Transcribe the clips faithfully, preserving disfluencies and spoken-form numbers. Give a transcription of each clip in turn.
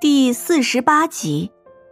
第四十八集。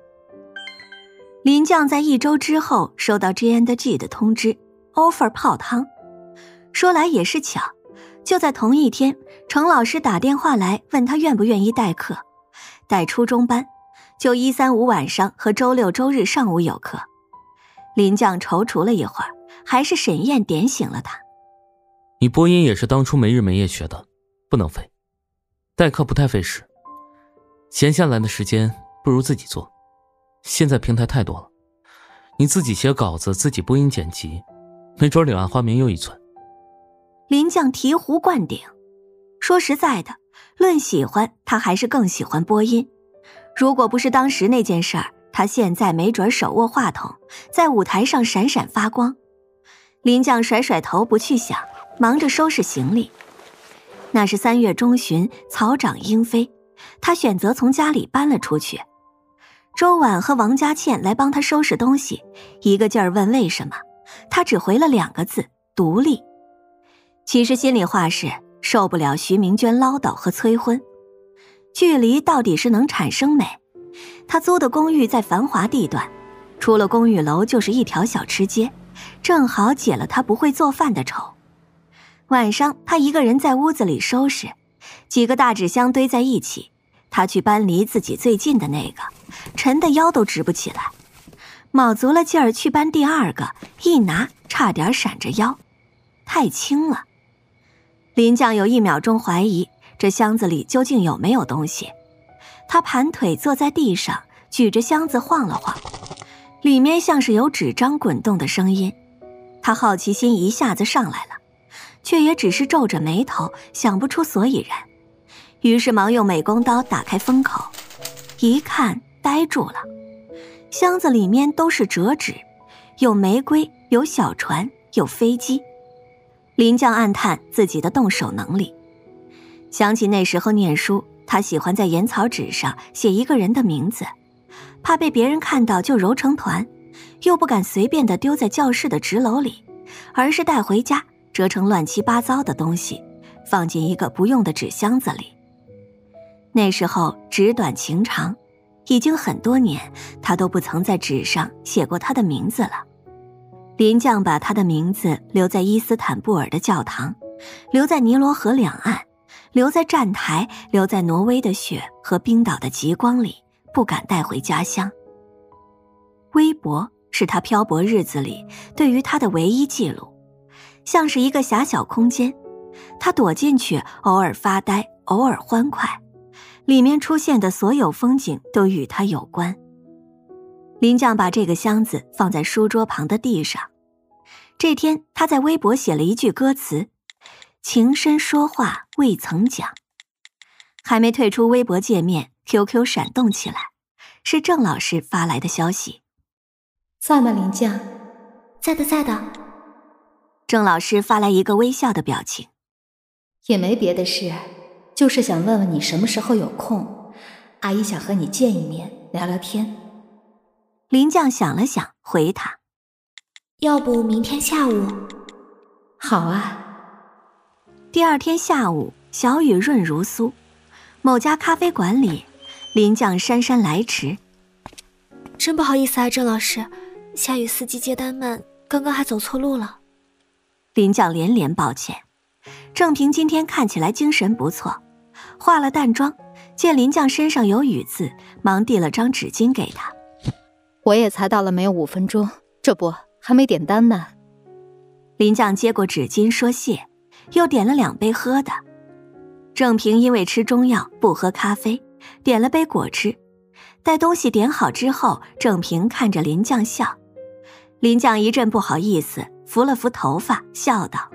林将在一周之后收到 J and G 的通知 offer 泡汤。说来也是巧，就在同一天，程老师打电话来问他愿不愿意代课，带初中班，就一三五晚上和周六周日上午有课。林将踌躇了一会儿，还是沈燕点醒了他。 你播音也是当初没日没夜学的，不能废，代课不太费时，闲下来的时间不如自己做。现在平台太多了，你自己写稿子，自己播音剪辑，没准柳暗花明又一村。 林将醍醐灌顶，说实在的，论喜欢，他还是更喜欢播音。如果不是当时那件事儿，他现在没准手握话筒，在舞台上闪闪发光。林将甩甩头不去想，忙着收拾行李。那是三月中旬，草长莺飞，他选择从家里搬了出去。周婉和王佳倩来帮他收拾东西，一个劲儿问为什么，他只回了两个字：独立。其实心里话是受不了徐明娟唠叨和催婚。距离到底是能产生美。他租的公寓在繁华地段，出了公寓楼就是一条小吃街，正好解了他不会做饭的愁。晚上他一个人在屋子里收拾，几个大纸箱堆在一起，他去搬离自己最近的那个，沉的腰都直不起来，卯足了劲儿去搬第二个，一拿差点闪着腰，太轻了。林将有一秒钟怀疑这箱子里究竟有没有东西，他盘腿坐在地上，举着箱子晃了晃，里面像是有纸张滚动的声音。他好奇心一下子上来了，却也只是皱着眉头，想不出所以然。于是忙用美工刀打开封口，一看呆住了。箱子里面都是折纸，有玫瑰，有小船，有飞机。林将暗叹自己的动手能力，想起那时候念书，他喜欢在盐草纸上写一个人的名字，怕被别人看到就揉成团，又不敢随便地丢在教室的纸篓里，而是带回家折成乱七八糟的东西，放进一个不用的纸箱子里。那时候纸短情长，已经很多年，他都不曾在纸上写过他的名字了。林将把他的名字留在伊斯坦布尔的教堂，留在尼罗河两岸，留在站台，留在挪威的雪和冰岛的极光里，不敢带回家乡。微博是他漂泊日子里对于他的唯一记录，像是一个狭小空间，他躲进去，偶尔发呆，偶尔欢快，里面出现的所有风景都与他有关。林将把这个箱子放在书桌旁的地上。这天他在微博写了一句歌词：情深说话未曾讲。还没退出微博界面， Q Q 闪动起来，是郑老师发来的消息。 在吗，林将？ 在的在的。 郑老师发来一个微笑的表情。 也没别的事，就是想问问你什么时候有空，阿姨想和你见一面聊聊天。 林将想了想，回他： 要不明天下午？ 好啊。 第二天下午，小雨润如酥，某家咖啡馆里，林将姗姗来迟。 真不好意思啊，郑老师，下雨司机接单慢，刚刚还走错路了。 林将连连抱歉。郑平今天看起来精神不错，化了淡妆，见林将身上有雨渍，忙递了张纸巾给他。 我也才到了没有五分钟，这不还没点单呢。 林将接过纸巾说谢，又点了两杯喝的。郑平因为吃中药不喝咖啡，点了杯果汁。待东西点好之后，郑平看着林将笑。林将一阵不好意思，扶了扶头发，笑道：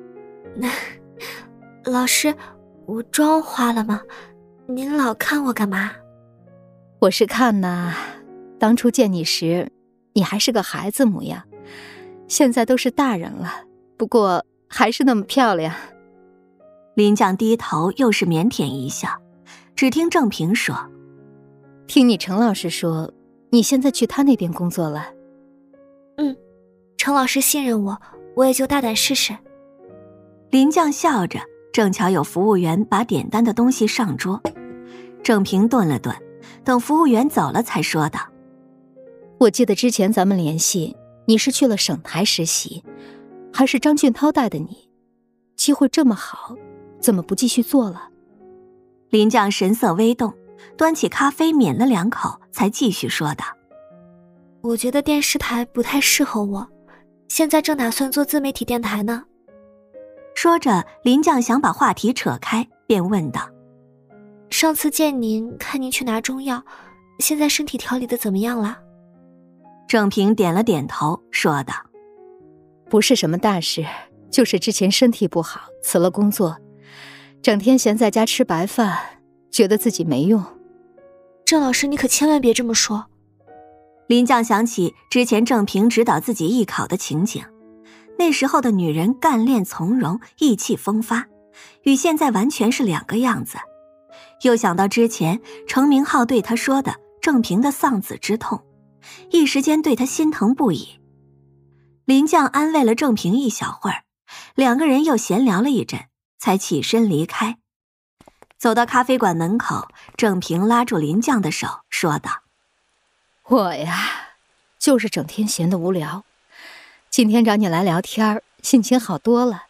老师，我妆花了吗？您老看我干嘛？ 我是看呐，当初见你时，你还是个孩子模样，现在都是大人了，不过还是那么漂亮。 林将低头又是腼腆一笑，只听郑平说： 听你程老师说，你现在去他那边工作了。 嗯，程老师信任我，我也就大胆试试。 林将笑着，正巧有服务员把点单的东西上桌。郑平顿了顿， 等服务员走了才说道：“ 我记得之前咱们联系，你是去了省台实习，还是张俊涛带的你，机会这么好，怎么不继续做了？” 林绛神色微动，端起咖啡抿了两口，才继续说道：“ 我觉得电视台不太适合我，现在正打算做自媒体电台呢。” 说着，林绛想把话题扯开，便问道：“ 上次见您，看您去拿中药，现在身体调理的怎么样了？” 郑平点了点头，说道：“ 不是什么大事，就是之前身体不好，辞了工作，整天闲在家吃白饭，觉得自己没用。” 郑老师，你可千万别这么说。 林绛想起之前郑平指导自己艺考的情景，那时候的女人干练从容，意气风发，与现在完全是两个样子。又想到之前程明浩对他说的郑平的丧子之痛，一时间对他心疼不已。林绛安慰了郑平一小会儿，两个人又闲聊了一阵，才起身离开。走到咖啡馆门口，郑平拉住林绛的手，说道：“ 我呀，就是整天闲得无聊，今天找你来聊天，心情好多了。”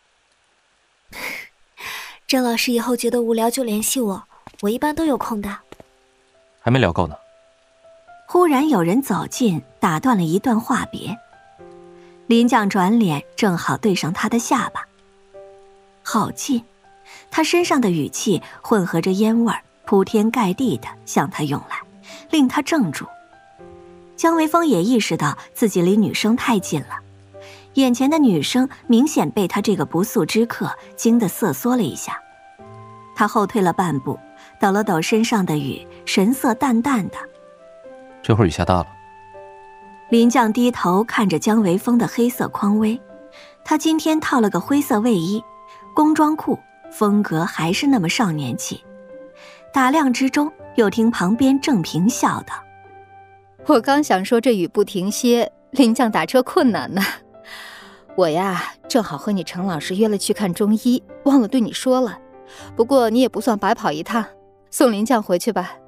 郑老师以后觉得无聊就联系我，我一般都有空的。 还没聊够呢。 忽然有人走近，打断了一段话别。林绛转脸，正好对上他的下巴。好近，他身上的语气混合着烟味儿，铺天盖地的向他涌来，令他怔住。姜维峰也意识到自己离女生太近了，眼前的女生明显被他这个不速之客惊得瑟缩了一下。他后退了半步，抖了抖身上的雨，神色淡淡的：“ 这会儿雨下大了。” 林绛低头看着姜维峰的黑色匡威，他今天套了个灰色卫衣，工装裤，风格还是那么少年气。打量之中，又听旁边郑平笑道：“ 我刚想说这雨不停歇，林绛打车困难呢。我呀，正好和你程老师约了去看中医，忘了对你说了。不过你也不算白跑一趟，送林绛回去吧。”